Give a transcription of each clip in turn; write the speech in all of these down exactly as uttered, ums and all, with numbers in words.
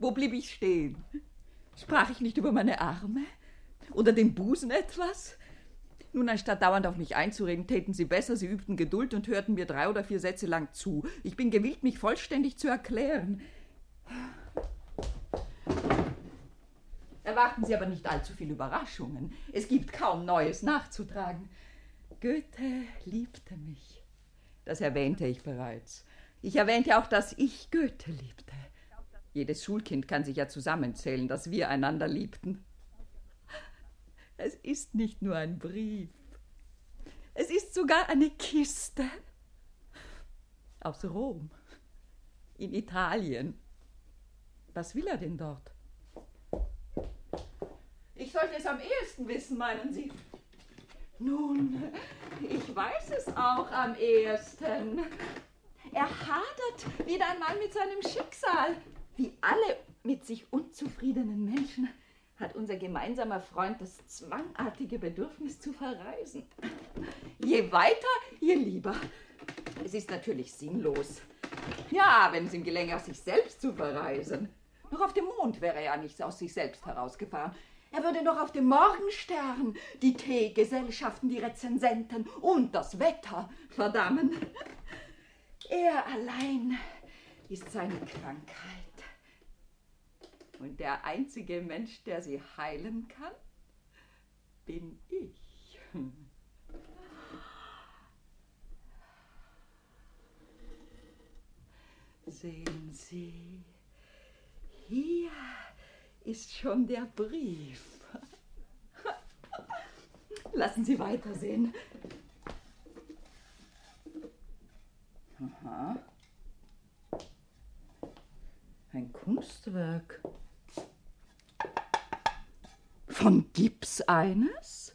Wo blieb ich stehen? Sprach ich nicht über meine Arme? Oder den Busen etwas? Nun, anstatt dauernd auf mich einzureden, täten Sie besser, Sie übten Geduld und hörten mir drei oder vier Sätze lang zu. Ich bin gewillt, mich vollständig zu erklären. Erwarten Sie aber nicht allzu viele Überraschungen. Es gibt kaum Neues nachzutragen. Goethe liebte mich. Das erwähnte ich bereits. Ich erwähnte auch, dass ich Goethe liebte. Jedes Schulkind kann sich ja zusammenzählen, dass wir einander liebten. Es ist nicht nur ein Brief. Es ist sogar eine Kiste. Aus Rom. In Italien. Was will er denn dort? Ich sollte es am ehesten wissen, meinen Sie? Nun, ich weiß es auch am ehesten. Er hadert wieder einmal mit seinem Schicksal. Wie alle mit sich unzufriedenen Menschen hat unser gemeinsamer Freund das zwangartige Bedürfnis zu verreisen. Je weiter, je lieber. Es ist natürlich sinnlos. Ja, wenn es ihm gelänge, aus sich selbst zu verreisen. Noch auf dem Mond wäre er ja nicht aus sich selbst herausgefahren. Er würde noch auf dem Morgenstern die Teegesellschaften, die Rezensenten und das Wetter verdammen. Er allein ist seine Krankheit. Und der einzige Mensch, der sie heilen kann, bin ich. Sehen Sie, hier ist schon der Brief. Lassen Sie weitersehen. Aha. Ein Kunstwerk. Von Gips eines?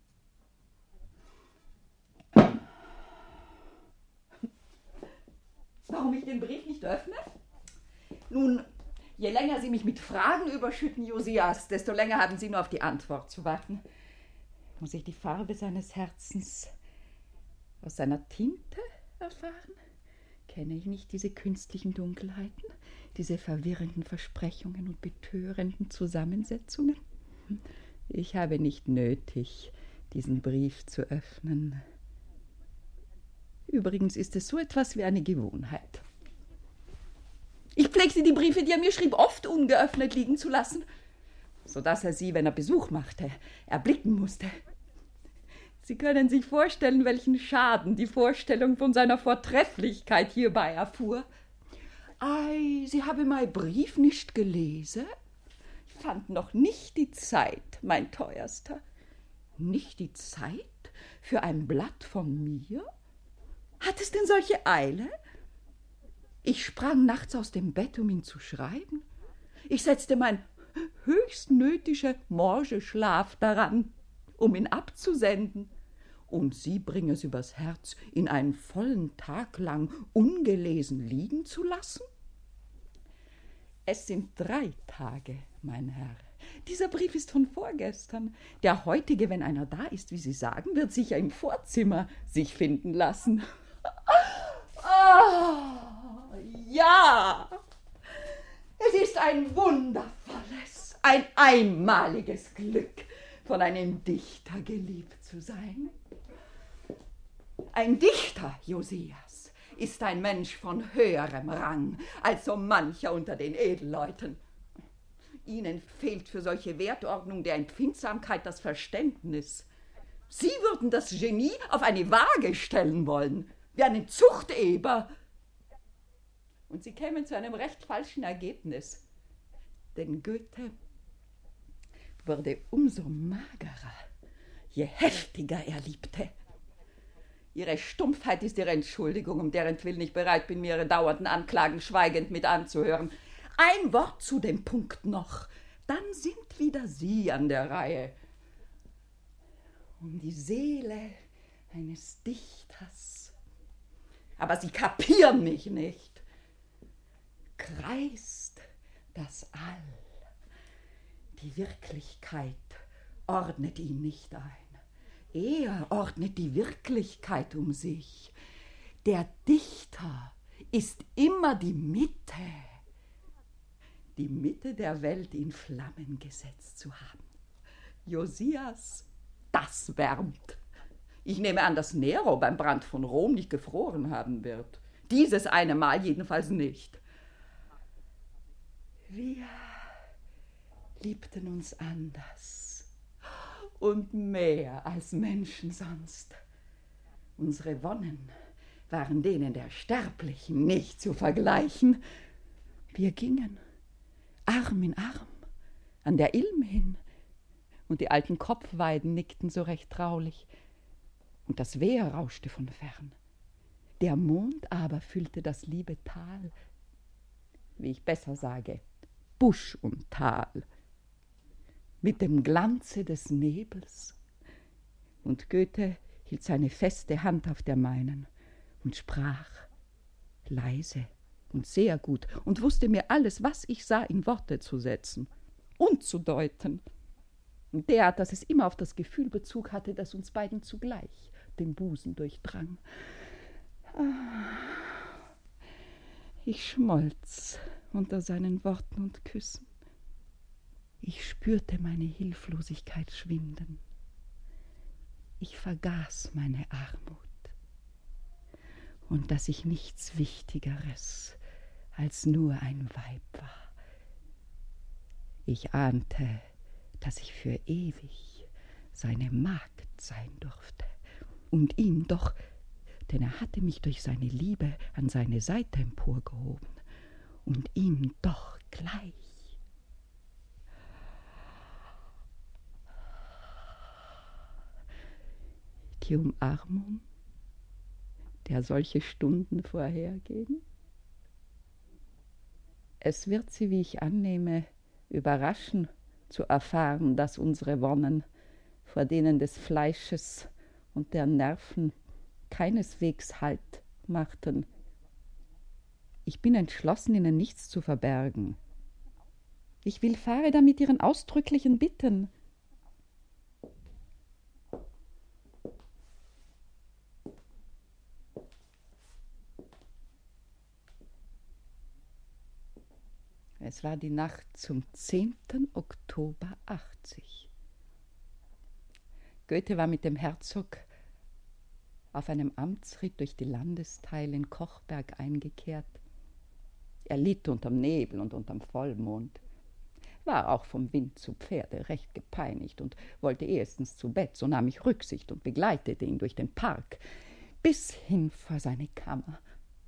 Warum ich den Brief nicht öffne? Nun, je länger Sie mich mit Fragen überschütten, Josias, desto länger haben Sie nur auf die Antwort zu warten. Muss ich die Farbe seines Herzens aus seiner Tinte erfahren? Kenne ich nicht diese künstlichen Dunkelheiten, diese verwirrenden Versprechungen und betörenden Zusammensetzungen? Ich habe nicht nötig, diesen Brief zu öffnen. Übrigens ist es so etwas wie eine Gewohnheit. Ich pflegte die Briefe, die er mir schrieb, oft ungeöffnet liegen zu lassen, sodass er sie, wenn er Besuch machte, erblicken musste. Sie können sich vorstellen, welchen Schaden die Vorstellung von seiner Vortrefflichkeit hierbei erfuhr. Ei, Sie haben mein Brief nicht gelesen? Ich fand noch nicht die Zeit, mein Teuerster. Nicht die Zeit für ein Blatt von mir? Hat es denn solche Eile? Ich sprang nachts aus dem Bett, um ihn zu schreiben. Ich setzte mein höchst nötiger Morgenschlaf daran, um ihn abzusenden. Und Sie bringen es übers Herz, ihn einen vollen Tag lang ungelesen liegen zu lassen? Es sind drei Tage, mein Herr. Dieser Brief ist von vorgestern. Der heutige, wenn einer da ist, wie Sie sagen, wird sicher im Vorzimmer sich finden lassen. Oh, ja, es ist ein wundervolles, ein einmaliges Glück, von einem Dichter geliebt zu sein. Ein Dichter, Josias, ist ein Mensch von höherem Rang als so mancher unter den Edelleuten. Ihnen fehlt für solche Wertordnung der Empfindsamkeit das Verständnis. Sie würden das Genie auf eine Waage stellen wollen, wie einen Zuchteber. Und Sie kämen zu einem recht falschen Ergebnis. Denn Goethe wurde umso magerer, je heftiger er liebte. Ihre Stumpfheit ist Ihre Entschuldigung, um derentwillen ich bereit bin, mir Ihre dauernden Anklagen schweigend mit anzuhören. Ein Wort zu dem Punkt noch, dann sind wieder Sie an der Reihe. Um die Seele eines Dichters. Aber Sie kapieren mich nicht. Kreist das All. Die Wirklichkeit ordnet ihn nicht ein. Er ordnet die Wirklichkeit um sich. Der Dichter ist immer die Mitte. die Mitte der Welt in Flammen gesetzt zu haben. Josias, das wärmt. Ich nehme an, dass Nero beim Brand von Rom nicht gefroren haben wird. Dieses eine Mal jedenfalls nicht. Wir liebten uns anders und mehr als Menschen sonst. Unsere Wonnen waren denen der Sterblichen nicht zu vergleichen. Wir gingen Arm in Arm an der Ilm hin, und die alten Kopfweiden nickten so recht traulich, und das Wehr rauschte von fern. Der Mond aber füllte das liebe Tal, wie ich besser sage, Busch und Tal, mit dem Glanze des Nebels. Und Goethe hielt seine feste Hand auf der meinen und sprach leise und sehr gut und wusste mir alles, was ich sah, in Worte zu setzen und zu deuten. Und derart, dass es immer auf das Gefühl Bezug hatte, das uns beiden zugleich den Busen durchdrang. Ich schmolz unter seinen Worten und Küssen. Ich spürte meine Hilflosigkeit schwinden. Ich vergaß meine Armut und dass ich nichts Wichtigeres als nur ein Weib war. Ich ahnte, dass ich für ewig seine Magd sein durfte und ihm doch, denn er hatte mich durch seine Liebe an seine Seite emporgehoben, und ihm doch gleich. Die Umarmung, der solche Stunden vorhergehen? Es wird sie, wie ich annehme, überraschen, zu erfahren, dass unsere Wonnen vor denen des Fleisches und der Nerven keineswegs Halt machten. Ich bin entschlossen, ihnen nichts zu verbergen. Ich willfahre damit ihren ausdrücklichen Bitten. Es war die Nacht zum zehnten Oktober achtzig. Goethe war mit dem Herzog auf einem Amtsritt durch die Landesteile in Kochberg eingekehrt. Er litt unterm Nebel und unterm Vollmond, war auch vom Wind zu Pferde recht gepeinigt und wollte ehestens zu Bett. So nahm ich Rücksicht und begleitete ihn durch den Park bis hin vor seine Kammer.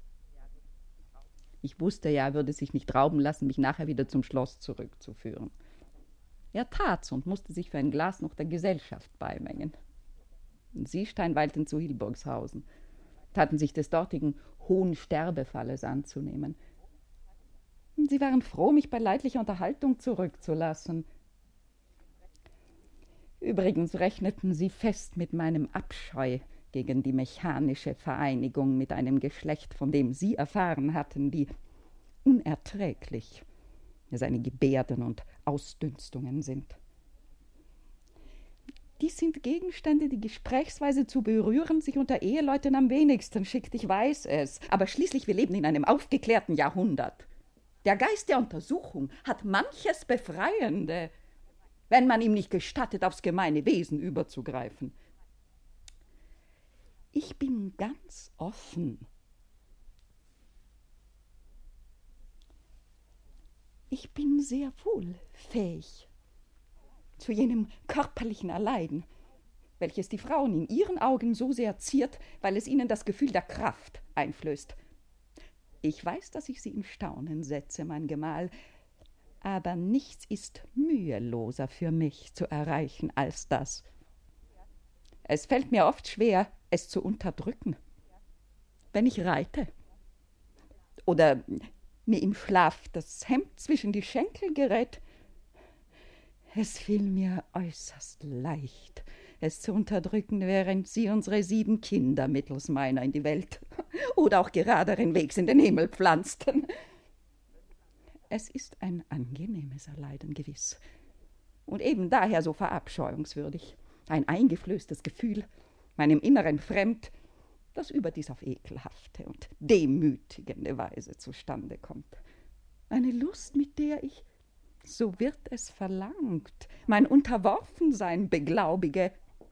Ich wusste ja, er würde sich nicht rauben lassen, mich nachher wieder zum Schloss zurückzuführen. Er tat's und musste sich für ein Glas noch der Gesellschaft beimengen. Sie steinweilten zu Hilburgshausen, taten sich des dortigen hohen Sterbefalles anzunehmen. Sie waren froh, mich bei leidlicher Unterhaltung zurückzulassen. Übrigens rechneten sie fest mit meinem Abscheu gegen die mechanische Vereinigung mit einem Geschlecht, von dem sie erfahren hatten, wie unerträglich seine Gebärden und Ausdünstungen sind. Dies sind Gegenstände, die gesprächsweise zu berühren sich unter Eheleuten am wenigsten schickt, ich weiß es. Aber schließlich, wir leben in einem aufgeklärten Jahrhundert. Der Geist der Untersuchung hat manches Befreiende, wenn man ihm nicht gestattet, aufs gemeine Wesen überzugreifen. Ich bin ganz offen. Ich bin sehr wohl fähig zu jenem körperlichen Erleiden, welches die Frauen in ihren Augen so sehr ziert, weil es ihnen das Gefühl der Kraft einflößt. Ich weiß, dass ich sie in Staunen setze, mein Gemahl, aber nichts ist müheloser für mich zu erreichen als das. Es fällt mir oft schwer, es zu unterdrücken, wenn ich reite oder mir im Schlaf das Hemd zwischen die Schenkel gerät. Es fiel mir äußerst leicht, es zu unterdrücken, während sie unsere sieben Kinder mittels meiner in die Welt oder auch geraderen Wegs in den Himmel pflanzten. Es ist ein angenehmes Erleiden gewiss und eben daher so verabscheuungswürdig, ein eingeflößtes Gefühl, meinem Inneren fremd, das überdies auf ekelhafte und demütigende Weise zustande kommt. Eine Lust, mit der ich, so wird es verlangt, mein Unterworfensein beglaubige.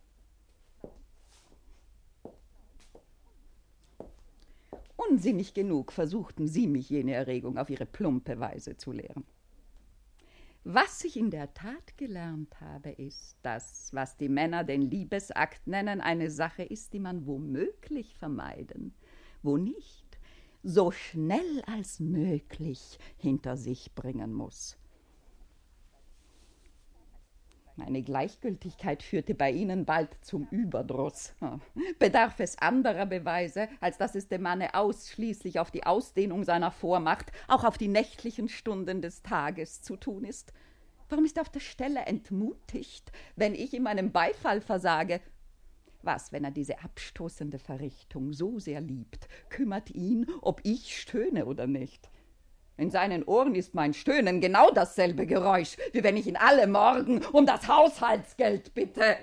Unsinnig genug versuchten Sie mich jene Erregung auf Ihre plumpe Weise zu lehren. Was ich in der Tat gelernt habe, ist, dass, was die Männer den Liebesakt nennen, eine Sache ist, die man womöglich vermeiden, wo nicht, so schnell als möglich hinter sich bringen muss. Meine Gleichgültigkeit führte bei Ihnen bald zum Überdruss. Bedarf es anderer Beweise, als dass es dem Manne ausschließlich auf die Ausdehnung seiner Vormacht, auch auf die nächtlichen Stunden des Tages zu tun ist? Warum ist er auf der Stelle entmutigt, wenn ich ihm meinen Beifall versage? Was, wenn er diese abstoßende Verrichtung so sehr liebt, kümmert ihn, ob ich stöhne oder nicht? In seinen Ohren ist mein Stöhnen genau dasselbe Geräusch, wie wenn ich ihn alle Morgen um das Haushaltsgeld bitte.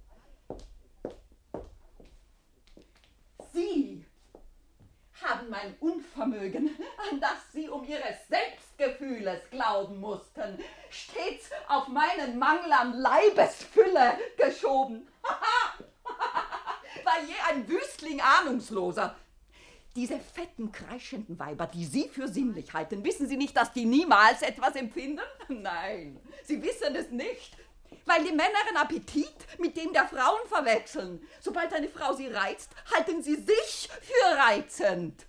Sie haben mein Unvermögen, an das Sie um Ihres Selbstgefühles glauben mussten, stets auf meinen Mangel an Leibesfülle geschoben. War je ein Wüstling ahnungsloser. Diese fetten, kreischenden Weiber, die Sie für sinnlich halten, wissen Sie nicht, dass die niemals etwas empfinden? Nein, Sie wissen es nicht, weil die Männer einen Appetit mit dem der Frauen verwechseln. Sobald eine Frau sie reizt, halten sie sich für reizend.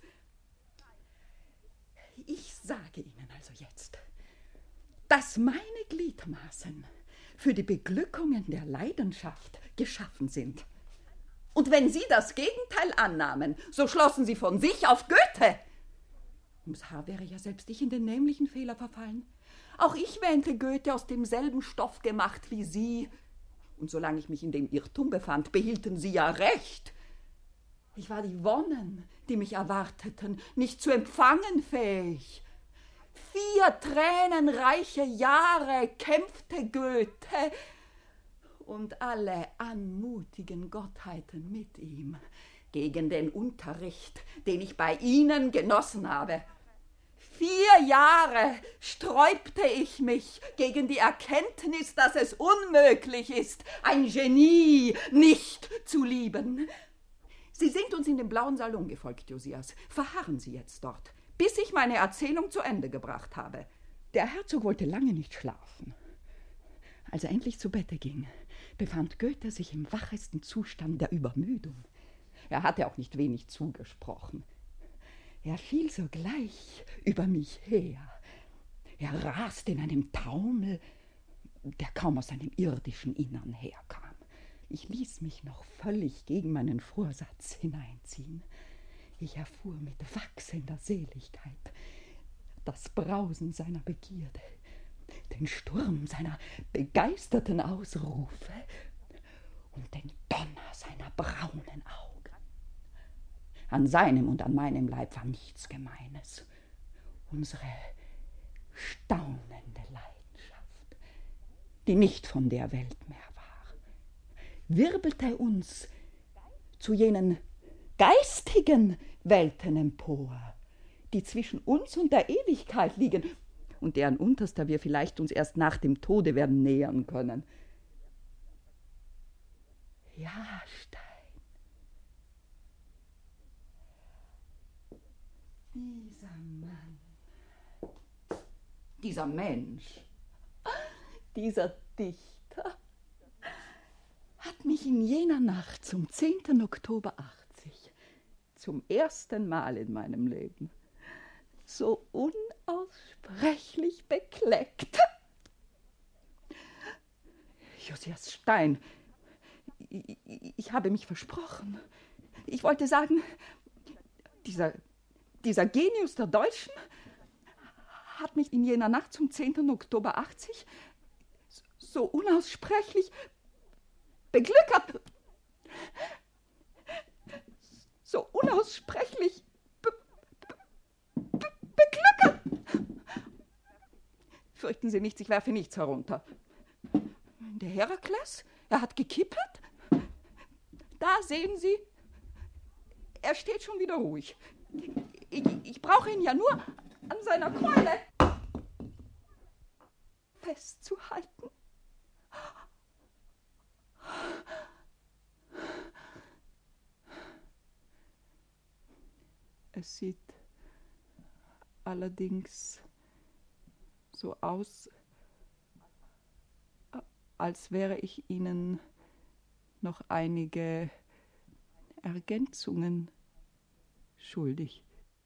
Ich sage Ihnen also jetzt, dass meine Gliedmaßen für die Beglückungen der Leidenschaft geschaffen sind. Und wenn Sie das Gegenteil annahmen, so schlossen Sie von sich auf Goethe. Ums Haar wäre ja selbst ich in den nämlichen Fehler verfallen. Auch ich wähnte Goethe aus demselben Stoff gemacht wie Sie. Und solange ich mich in dem Irrtum befand, behielten Sie ja recht. Ich war die Wonnen, die mich erwarteten, nicht zu empfangen fähig. Vier tränenreiche Jahre kämpfte Goethe und alle anmutigen Gottheiten mit ihm gegen den Unterricht, den ich bei Ihnen genossen habe. Vier Jahre sträubte ich mich gegen die Erkenntnis, dass es unmöglich ist, ein Genie nicht zu lieben. Sie sind uns in den blauen Salon gefolgt, Josias. Verharren Sie jetzt dort, bis ich meine Erzählung zu Ende gebracht habe. Der Herzog wollte lange nicht schlafen. Als er endlich zu Bette ging, befand Goethe sich im wachesten Zustand der Übermüdung. Er hatte auch nicht wenig zugesprochen. Er fiel sogleich über mich her. Er raste in einem Taumel, der kaum aus seinem irdischen Innern herkam. Ich ließ mich noch völlig gegen meinen Vorsatz hineinziehen. Ich erfuhr mit wachsender Seligkeit das Brausen seiner Begierde, den Sturm seiner begeisterten Ausrufe und den Donner seiner braunen Augen. An seinem und an meinem Leib war nichts Gemeines. Unsere staunende Leidenschaft, die nicht von der Welt mehr war, wirbelte uns zu jenen geistigen Welten empor, die zwischen uns und der Ewigkeit liegen und deren Unterster wir vielleicht uns erst nach dem Tode werden nähern können. Ja, Stein, dieser Mann, dieser Mensch, dieser Dichter hat mich in jener Nacht zum zehnten Oktober achtzig zum ersten Mal in meinem Leben so unaussprechlich bekleckt. Josias Stein, ich, ich habe mich versprochen. Ich wollte sagen, dieser, dieser Genius der Deutschen hat mich in jener Nacht zum zehnten Oktober achtzig so unaussprechlich beglückert, so unaussprechlich be, be, beglückert. Fürchten Sie nichts, ich werfe nichts herunter. Der Herakles, er hat gekippert. Da sehen Sie, er steht schon wieder ruhig. Ich, ich brauche ihn ja nur an seiner Keule. festzuhalten. Es sieht allerdings so aus, als wäre ich Ihnen noch einige Ergänzungen schuldig.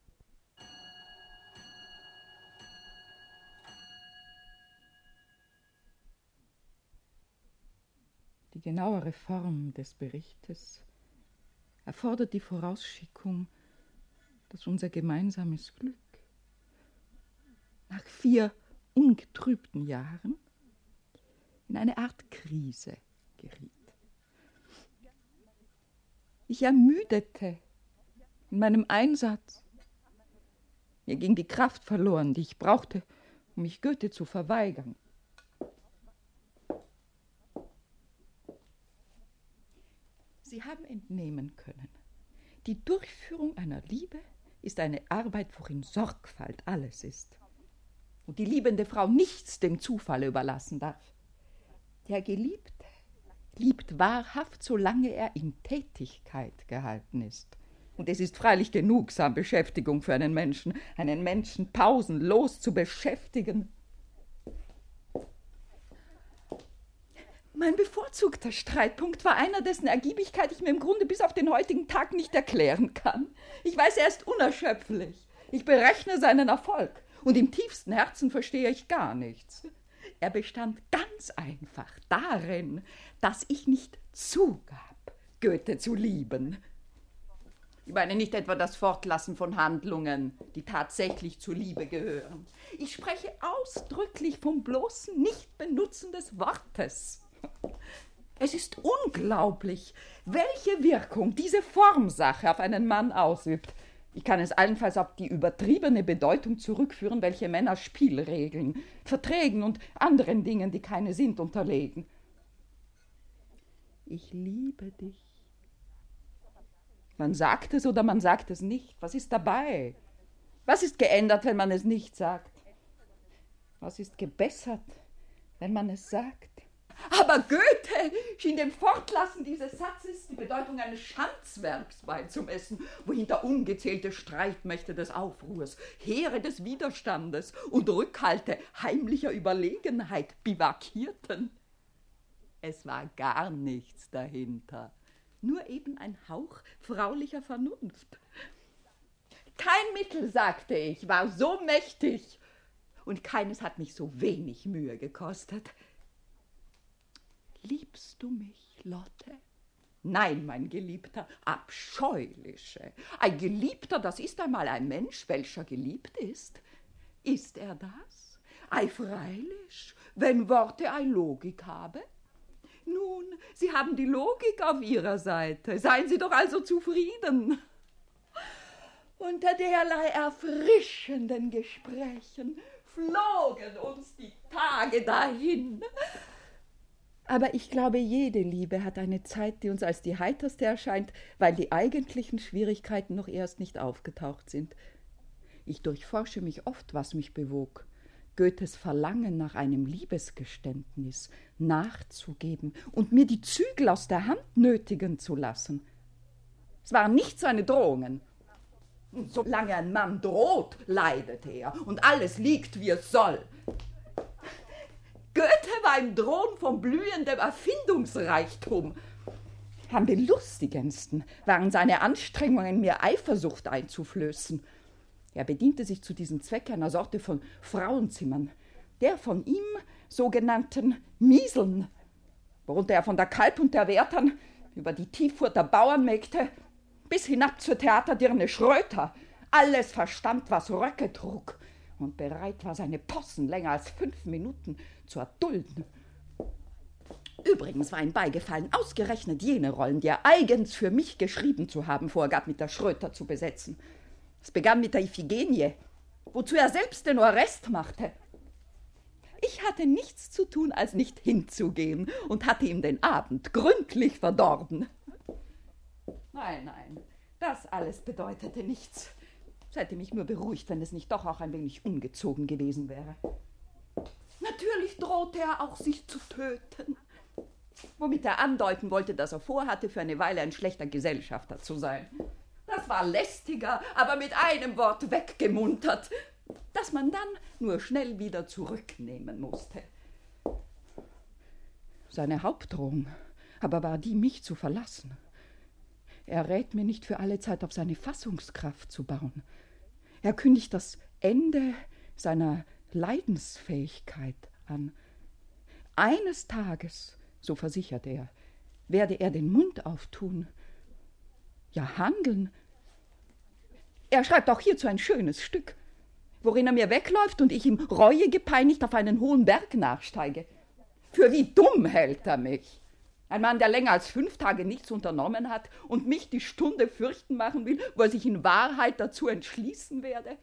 Die genauere Form des Berichtes erfordert die Vorausschickung, dass unser gemeinsames Glück nach vier ungetrübten Jahren in eine Art Krise geriet. Ich ermüdete in meinem Einsatz. Mir ging die Kraft verloren, die ich brauchte, um mich Goethe zu verweigern. Sie haben entnehmen können, die Durchführung einer Liebe ist eine Arbeit, worin Sorgfalt alles ist und die liebende Frau nichts dem Zufall überlassen darf. Der Geliebte liebt wahrhaft, solange er in Tätigkeit gehalten ist. Und es ist freilich genugsam Beschäftigung für einen Menschen, einen Menschen pausenlos zu beschäftigen. Mein bevorzugter Streitpunkt war einer, dessen Ergiebigkeit ich mir im Grunde bis auf den heutigen Tag nicht erklären kann. Ich weiß, er ist unerschöpflich. Ich berechne seinen Erfolg. Und im tiefsten Herzen verstehe ich gar nichts. Er bestand ganz einfach darin, dass ich nicht zugab, Goethe zu lieben. Ich meine nicht etwa das Fortlassen von Handlungen, die tatsächlich zur Liebe gehören. Ich spreche ausdrücklich vom bloßen Nichtbenutzen des Wortes. Es ist unglaublich, welche Wirkung diese Formsache auf einen Mann ausübt. Ich kann es allenfalls auf die übertriebene Bedeutung zurückführen, welche Männer Spielregeln, Verträgen und anderen Dingen, die keine sind, unterlegen. Ich liebe dich. Man sagt es oder man sagt es nicht. Was ist dabei? Was ist geändert, wenn man es nicht sagt? Was ist gebessert, wenn man es sagt? Aber Goethe schien dem Fortlassen dieses Satzes die Bedeutung eines Schanzwerks beizumessen, wohinter ungezählte Streitmächte des Aufruhrs, Heere des Widerstandes und Rückhalte heimlicher Überlegenheit bivakierten. Es war gar nichts dahinter, nur eben ein Hauch fraulicher Vernunft. Kein Mittel, sagte ich, war so mächtig, und keines hat mich so wenig Mühe gekostet. Liebst du mich, Lotte? Nein, mein Geliebter, abscheuliche. Ein Geliebter, das ist einmal ein Mensch, welcher geliebt ist. Ist er das? Ei, freilich, wenn Worte ei Logik habe. Nun, Sie haben die Logik auf Ihrer Seite. Seien Sie doch also zufrieden. Unter derlei erfrischenden Gesprächen flogen uns die Tage dahin. Aber ich glaube, jede Liebe hat eine Zeit, die uns als die heiterste erscheint, weil die eigentlichen Schwierigkeiten noch erst nicht aufgetaucht sind. Ich durchforsche mich oft, was mich bewog, Goethes Verlangen nach einem Liebesgeständnis nachzugeben und mir die Zügel aus der Hand nötigen zu lassen. Es waren nicht seine Drohungen. Solange ein Mann droht, leidet er, und alles liegt, wie es soll. Goethe war im Drohen von blühendem Erfindungsreichtum. Am belustigendsten waren seine Anstrengungen, mir Eifersucht einzuflößen. Er bediente sich zu diesem Zweck einer Sorte von Frauenzimmern, der von ihm sogenannten Mieseln, worunter er von der Kalb und der Wertern über die Tieffurter Bauernmägde bis hinab zur Theaterdirne Schröter alles verstand, was Röcke trug, und bereit war, seine Possen länger als fünf Minuten zu erdulden. Übrigens war ihm beigefallen, ausgerechnet jene Rollen, die er eigens für mich geschrieben zu haben vorgab, mit der Schröter zu besetzen. Es begann mit der Iphigenie, wozu er selbst den Orest machte. Ich hatte nichts zu tun, als nicht hinzugehen, und hatte ihm den Abend gründlich verdorben. Nein, nein, das alles bedeutete nichts. Es hätte mich nur beruhigt, wenn es nicht doch auch ein wenig ungezogen gewesen wäre. Natürlich drohte er auch, sich zu töten, womit er andeuten wollte, dass er vorhatte, für eine Weile ein schlechter Gesellschafter zu sein. Das war lästiger, aber mit einem Wort weggemuntert, das man dann nur schnell wieder zurücknehmen musste. Seine Hauptdrohung aber war die, mich zu verlassen. Er rät mir nicht für alle Zeit auf seine Fassungskraft zu bauen. Er kündigt das Ende seiner Leidensfähigkeit an. Eines Tages, so versichert er, werde er den Mund auftun, ja handeln. Er schreibt auch hierzu ein schönes Stück, worin er mir wegläuft und ich ihm Reue gepeinigt auf einen hohen Berg nachsteige. Für wie dumm hält er mich? Ein Mann, der länger als fünf Tage nichts unternommen hat und mich die Stunde fürchten machen will, wo er sich in Wahrheit dazu entschließen werde.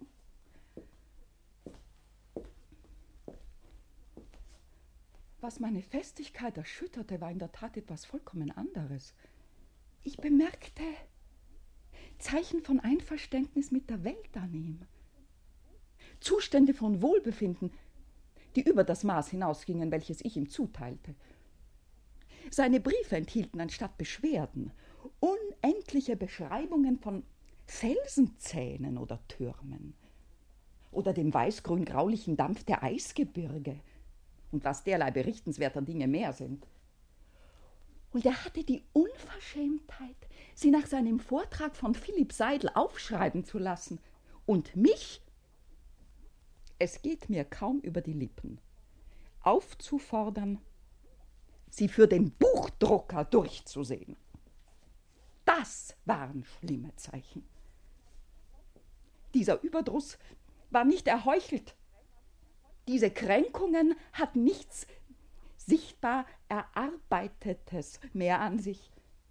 Was meine Festigkeit erschütterte, war in der Tat etwas vollkommen anderes. Ich bemerkte Zeichen von Einverständnis mit der Welt an ihm. Zustände von Wohlbefinden, die über das Maß hinausgingen, welches ich ihm zuteilte. Seine Briefe enthielten anstatt Beschwerden unendliche Beschreibungen von Felsenzähnen oder Türmen oder dem weißgrün-graulichen Dampf der Eisgebirge und was derlei berichtenswerter Dinge mehr sind. Und er hatte die Unverschämtheit, sie nach seinem Vortrag von Philipp Seidel aufschreiben zu lassen und mich, es geht mir kaum über die Lippen, aufzufordern, sie für den Buchdrucker durchzusehen. Das waren schlimme Zeichen. Dieser Überdruss war nicht erheuchelt. Diese Kränkungen hatten nichts sichtbar Erarbeitetes mehr an sich.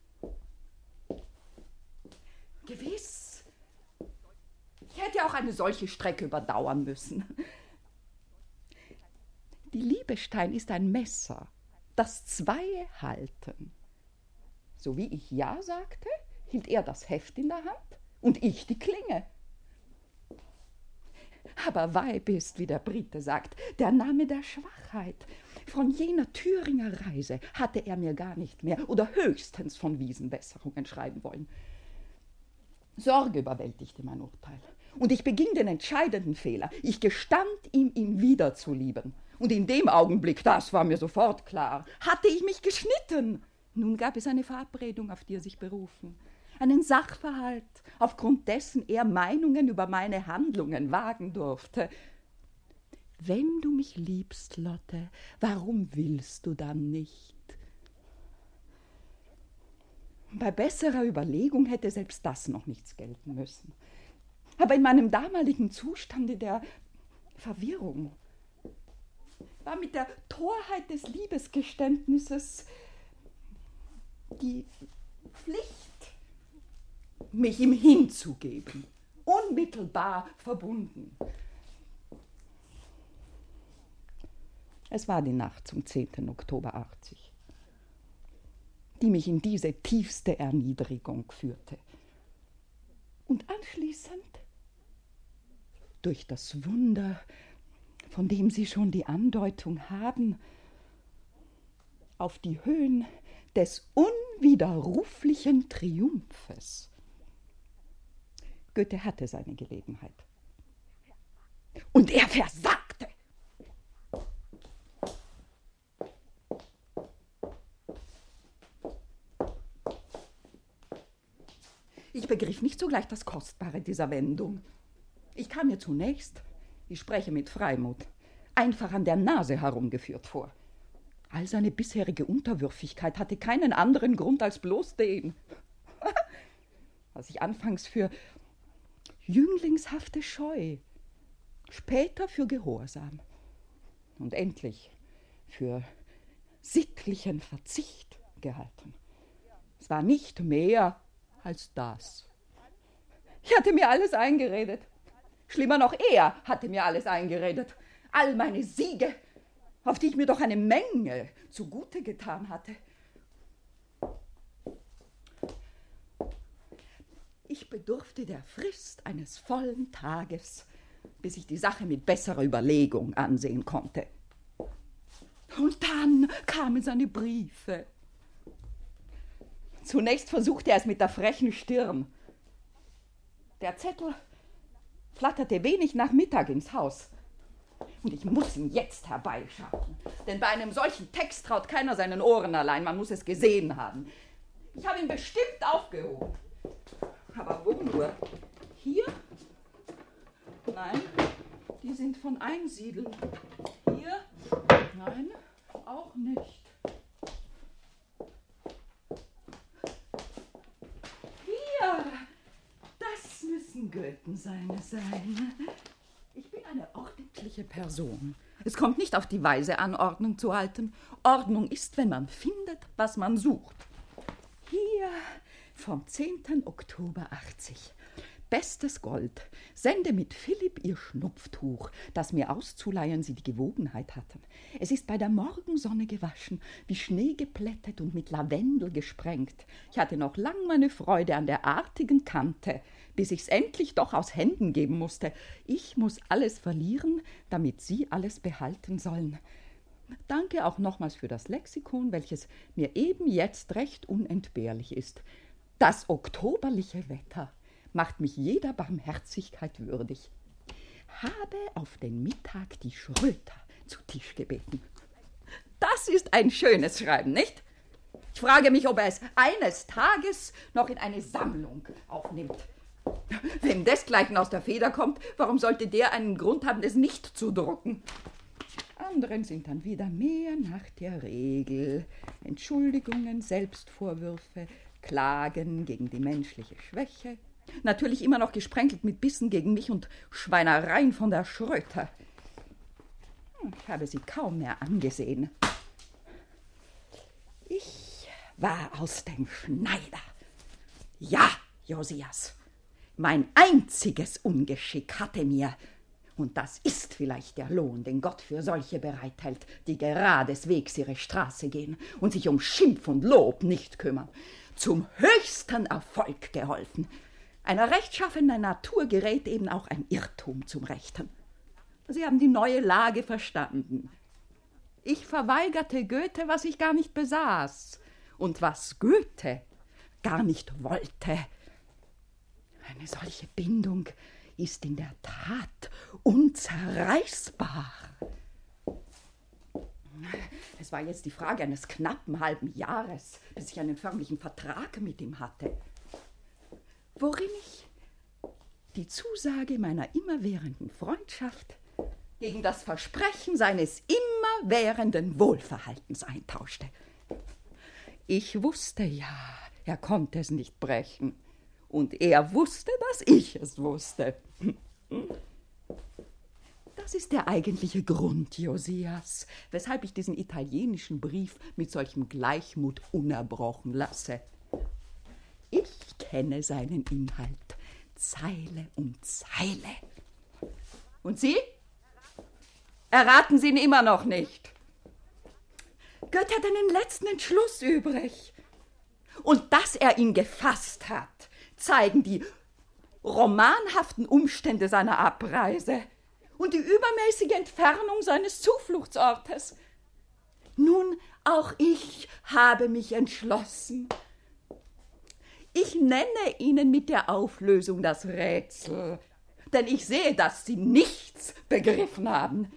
Gewiss, ich hätte auch eine solche Strecke überdauern müssen. Die Liebestein ist ein Messer, das zwei halten. So wie ich Ja sagte, hielt er das Heft in der Hand und ich die Klinge. Aber Weib ist, wie der Brite sagt, der Name der Schwachheit. Von jener Thüringer Reise hatte er mir gar nicht mehr oder höchstens von Wiesenbesserungen schreiben wollen. Sorge überwältigte mein Urteil. Und ich beging den entscheidenden Fehler. Ich gestand ihm, ihn wieder zu lieben. Und in dem Augenblick, das war mir sofort klar, hatte ich mich geschnitten. Nun gab es eine Verabredung, auf die er sich berufen. Einen Sachverhalt, aufgrund dessen er Meinungen über meine Handlungen wagen durfte. Wenn du mich liebst, Lotte, warum willst du dann nicht? Bei besserer Überlegung hätte selbst das noch nichts gelten müssen. Aber in meinem damaligen Zustande der Verwirrung war mit der Torheit des Liebesgeständnisses die Pflicht, mich ihm hinzugeben, unmittelbar verbunden. Es war die Nacht zum zehnten Oktober achtzig, die mich in diese tiefste Erniedrigung führte. Und anschließend, durch das Wunder, von dem Sie schon die Andeutung haben, auf die Höhen des unwiderruflichen Triumphes. Goethe hatte seine Gelegenheit. Und er versagte. Ich begriff nicht sogleich das Kostbare dieser Wendung. Ich kam mir zunächst, ich spreche mit Freimut, einfach an der Nase herumgeführt vor. All seine bisherige Unterwürfigkeit hatte keinen anderen Grund als bloß den, was ich anfangs für jünglingshafte Scheu, später für Gehorsam und endlich für sittlichen Verzicht gehalten. Es war nicht mehr als das. Ich hatte mir alles eingeredet. Schlimmer noch, er hatte mir alles eingeredet. All meine Siege, auf die ich mir doch eine Menge zugute getan hatte. Ich bedurfte der Frist eines vollen Tages, bis ich die Sache mit besserer Überlegung ansehen konnte. Und dann kamen seine Briefe. Zunächst versuchte er es mit der frechen Stirn. Der Zettel flatterte wenig nach Mittag ins Haus. Und ich muss ihn jetzt herbeischaffen. Denn bei einem solchen Text traut keiner seinen Ohren allein. Man muss es gesehen haben. Ich habe ihn bestimmt aufgehoben. Aber wo nur? Hier? Nein, die sind von Einsiedeln. Hier? Nein, auch nicht. Hier! Das müssen Goethen-Seine sein. Ich bin eine ordentliche Person. Es kommt nicht auf die Weise an, Ordnung zu halten. Ordnung ist, wenn man findet, was man sucht. Hier vom zehnten Oktober achtzig. Bestes Gold, sende mit Philipp ihr Schnupftuch, das mir auszuleihen sie die Gewogenheit hatten. Es ist bei der Morgensonne gewaschen, wie Schnee geplättet und mit Lavendel gesprengt. Ich hatte noch lang meine Freude an der artigen Kante, bis ich's endlich doch aus Händen geben musste. Ich muss alles verlieren, damit Sie alles behalten sollen. Danke auch nochmals für das Lexikon, welches mir eben jetzt recht unentbehrlich ist. Das oktoberliche Wetter macht mich jeder Barmherzigkeit würdig. Habe auf den Mittag die Schröter zu Tisch gebeten. Das ist ein schönes Schreiben, nicht? Ich frage mich, ob er es eines Tages noch in eine Sammlung aufnimmt. Wenn desgleichen aus der Feder kommt, warum sollte der einen Grund haben, es nicht zu drucken? Anderen sind dann wieder mehr nach der Regel. Entschuldigungen, Selbstvorwürfe, Klagen gegen die menschliche Schwäche. Natürlich immer noch gesprenkelt mit Bissen gegen mich und Schweinereien von der Schröter. Ich habe sie kaum mehr angesehen. Ich war aus dem Schneider. Ja, Josias, mein einziges Ungeschick hatte mir, und das ist vielleicht der Lohn, den Gott für solche bereithält, die geradeswegs ihre Straße gehen und sich um Schimpf und Lob nicht kümmern, zum höchsten Erfolg geholfen. Einer rechtschaffenen Natur gerät eben auch ein Irrtum zum Rechten. Sie haben die neue Lage verstanden. Ich verweigerte Goethe, was ich gar nicht besaß und was Goethe gar nicht wollte. Eine solche Bindung ist in der Tat unzerreißbar. Es war jetzt die Frage eines knappen halben Jahres, bis ich einen förmlichen Vertrag mit ihm hatte, worin ich die Zusage meiner immerwährenden Freundschaft gegen das Versprechen seines immerwährenden Wohlverhaltens eintauschte. Ich wusste ja, er konnte es nicht brechen. Und er wusste, dass ich es wusste. Das ist der eigentliche Grund, Josias, weshalb ich diesen italienischen Brief mit solchem Gleichmut unerbrochen lasse. Ich kenne seinen Inhalt, Zeile um Zeile. Und Sie? Erraten Sie ihn immer noch nicht. Goethe hat einen letzten Entschluss übrig. Und dass er ihn gefasst hat, zeigen die romanhaften Umstände seiner Abreise und die übermäßige Entfernung seines Zufluchtsortes. Nun, auch ich habe mich entschlossen. Ich nenne Ihnen mit der Auflösung das Rätsel, denn ich sehe, dass Sie nichts begriffen haben.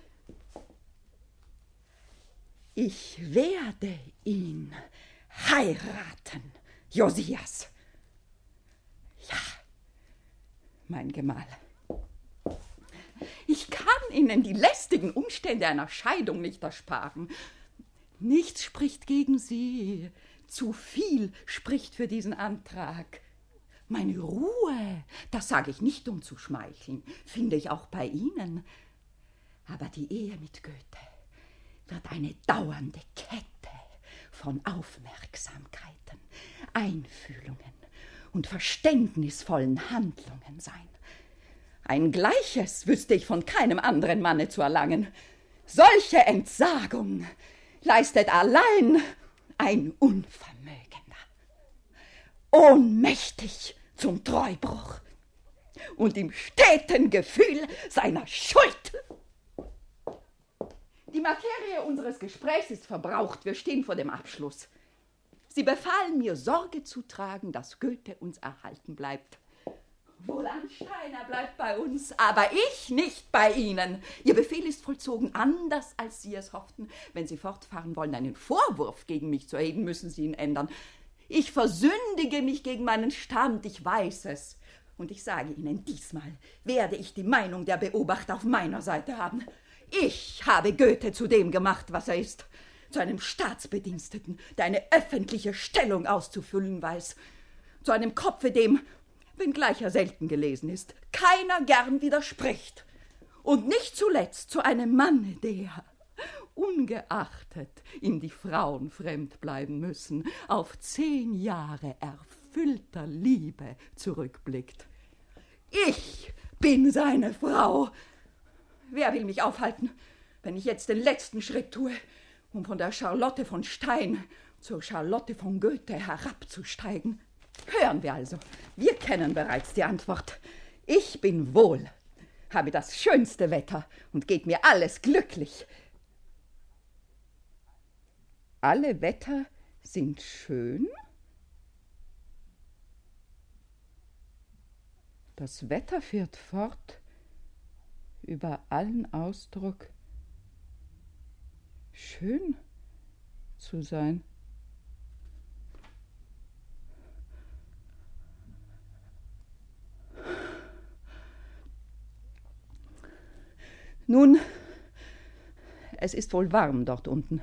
Ich werde ihn heiraten, Josias. Ja, mein Gemahl. Ich kann Ihnen die lästigen Umstände einer Scheidung nicht ersparen. Nichts spricht gegen Sie. Zu viel spricht für diesen Antrag. Meine Ruhe, das sage ich nicht, um zu schmeicheln, finde ich auch bei Ihnen. Aber die Ehe mit Goethe wird eine dauernde Kette von Aufmerksamkeiten, Einfühlungen und verständnisvollen Handlungen sein. Ein Gleiches wüsste ich von keinem anderen Manne zu erlangen. Solche Entsagung leistet allein ein Unvermögender, ohnmächtig zum Treubruch und im steten Gefühl seiner Schuld. Die Materie unseres Gesprächs ist verbraucht. Wir stehen vor dem Abschluss. Sie befahlen mir, Sorge zu tragen, dass Goethe uns erhalten bleibt. Wohlan Steiner bleibt bei uns, aber ich nicht bei Ihnen. Ihr Befehl ist vollzogen, anders als Sie es hofften. Wenn Sie fortfahren wollen, einen Vorwurf gegen mich zu erheben, müssen Sie ihn ändern. Ich versündige mich gegen meinen Stand, ich weiß es. Und ich sage Ihnen, diesmal werde ich die Meinung der Beobachter auf meiner Seite haben. Ich habe Goethe zu dem gemacht, was er ist. Zu einem Staatsbediensteten, der eine öffentliche Stellung auszufüllen weiß. Zu einem Kopfe, dem, wenngleich er selten gelesen ist, keiner gern widerspricht. Und nicht zuletzt zu einem Manne, der, ungeachtet ihm die Frauen fremd bleiben müssen, auf zehn Jahre erfüllter Liebe zurückblickt. Ich bin seine Frau. Wer will mich aufhalten, wenn ich jetzt den letzten Schritt tue, um von der Charlotte von Stein zur Charlotte von Goethe herabzusteigen? Hören wir also, wir kennen bereits die Antwort. Ich bin wohl, habe das schönste Wetter und geht mir alles glücklich. Alle Wetter sind schön? Das Wetter fährt fort über allen Ausdruck, schön zu sein. Nun, es ist wohl warm dort unten.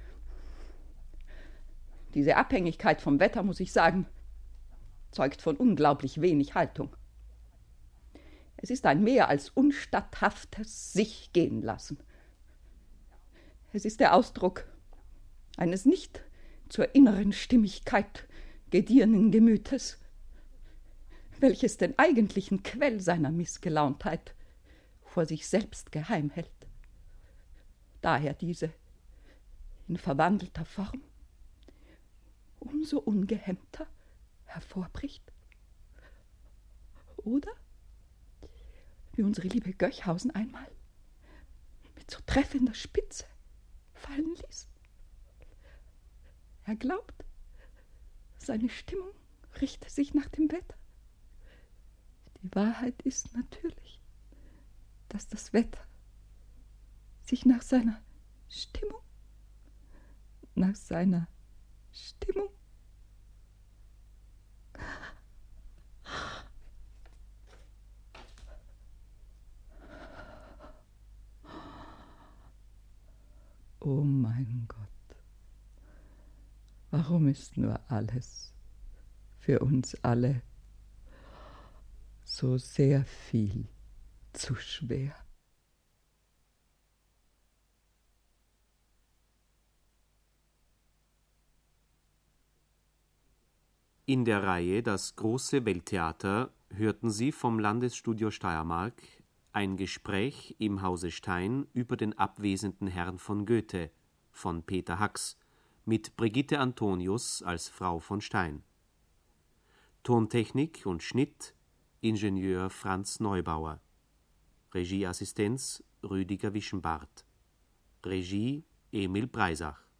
Diese Abhängigkeit vom Wetter, muss ich sagen, zeugt von unglaublich wenig Haltung. Es ist ein mehr als unstatthaftes sich gehen lassen. Es ist der Ausdruck eines nicht zur inneren Stimmigkeit gediehenen Gemütes, welches den eigentlichen Quell seiner Missgelauntheit vor sich selbst geheim hält. Daher diese in verwandelter Form umso ungehemmter hervorbricht. Oder, wie unsere liebe Göchhausen einmal mit so treffender Spitze fallen ließ. Er glaubt, seine Stimmung richte sich nach dem Wetter. Die Wahrheit ist natürlich, dass das Wetter sich nach seiner Stimmung, nach seiner Stimmung Oh mein Gott, warum ist nur alles für uns alle so sehr viel zu schwer? In der Reihe Das große Welttheater hörten Sie vom Landesstudio Steiermark ein Gespräch im Hause Stein über den abwesenden Herrn von Goethe von Peter Hacks mit Brigitte Antonius als Frau von Stein. Tontechnik und Schnitt Ingenieur Franz Neubauer. Regieassistenz Rüdiger Wischenbart. Regie Emil Breisach.